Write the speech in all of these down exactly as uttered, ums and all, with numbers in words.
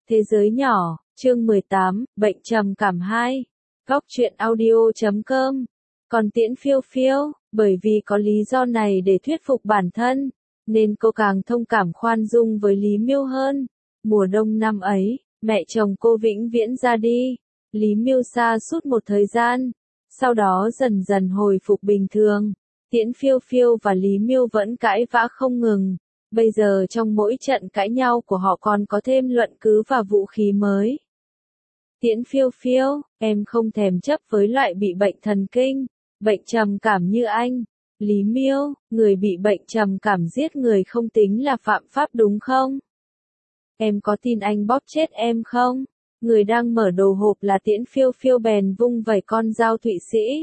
Thế giới nhỏ, chương mười tám, bệnh trầm cảm hai. Góc truyện audio chấm com. Còn Tiễn Phiêu Phiêu, bởi vì có lý do này để thuyết phục bản thân, nên cô càng thông cảm khoan dung với Lý Miêu hơn. Mùa đông năm ấy, mẹ chồng cô vĩnh viễn ra đi. Lý Miêu xa suốt một thời gian, sau đó dần dần hồi phục bình thường. Tiễn Phiêu Phiêu và Lý Miêu vẫn cãi vã không ngừng. Bây giờ trong mỗi trận cãi nhau của họ còn có thêm luận cứ và vũ khí mới. Tiễn Phiêu Phiêu, em không thèm chấp với loại bị bệnh thần kinh, bệnh trầm cảm như anh. Lý Miêu, người bị bệnh trầm cảm giết người không tính là phạm pháp đúng không? Em có tin anh bóp chết em không? Người đang mở đồ hộp là Tiễn Phiêu Phiêu bèn vung vẩy con dao Thụy Sĩ.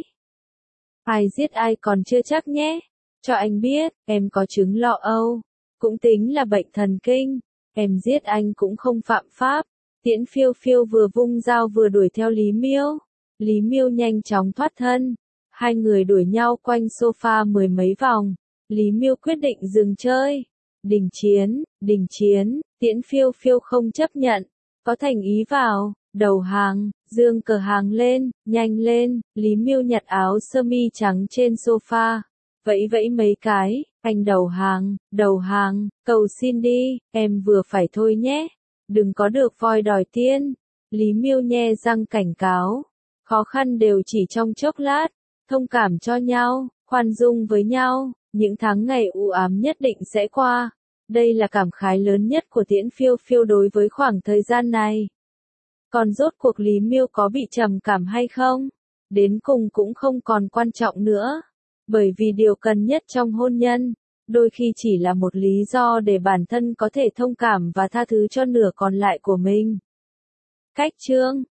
Ai giết ai còn chưa chắc nhé. Cho anh biết, em có chứng lo âu. Cũng tính là bệnh thần kinh, em giết anh cũng không phạm pháp. Tiễn Phiêu Phiêu vừa vung dao vừa đuổi theo Lý Miêu. Lý Miêu nhanh chóng thoát thân. Hai người đuổi nhau quanh sofa mười mấy vòng. Lý Miêu quyết định dừng chơi. Đình chiến, đình chiến, Tiễn Phiêu Phiêu không chấp nhận. Có thành ý vào, đầu hàng, giương cờ hàng lên, nhanh lên. Lý Miêu nhặt áo sơ mi trắng trên sofa. Vẫy vẫy mấy cái, anh đầu hàng, đầu hàng, cầu xin đi, em vừa phải thôi nhé. Đừng có được voi đòi tiên. Lý Miêu nhe răng cảnh cáo. Khó khăn đều chỉ trong chốc lát. Thông cảm cho nhau, khoan dung với nhau. Những tháng ngày u ám nhất định sẽ qua. Đây là cảm khái lớn nhất của Tiễn Phiêu Phiêu đối với khoảng thời gian này. Còn rốt cuộc Lý Miêu có bị trầm cảm hay không? Đến cùng cũng không còn quan trọng nữa. Bởi vì điều cần nhất trong hôn nhân, đôi khi chỉ là một lý do để bản thân có thể thông cảm và tha thứ cho nửa còn lại của mình. Cách chương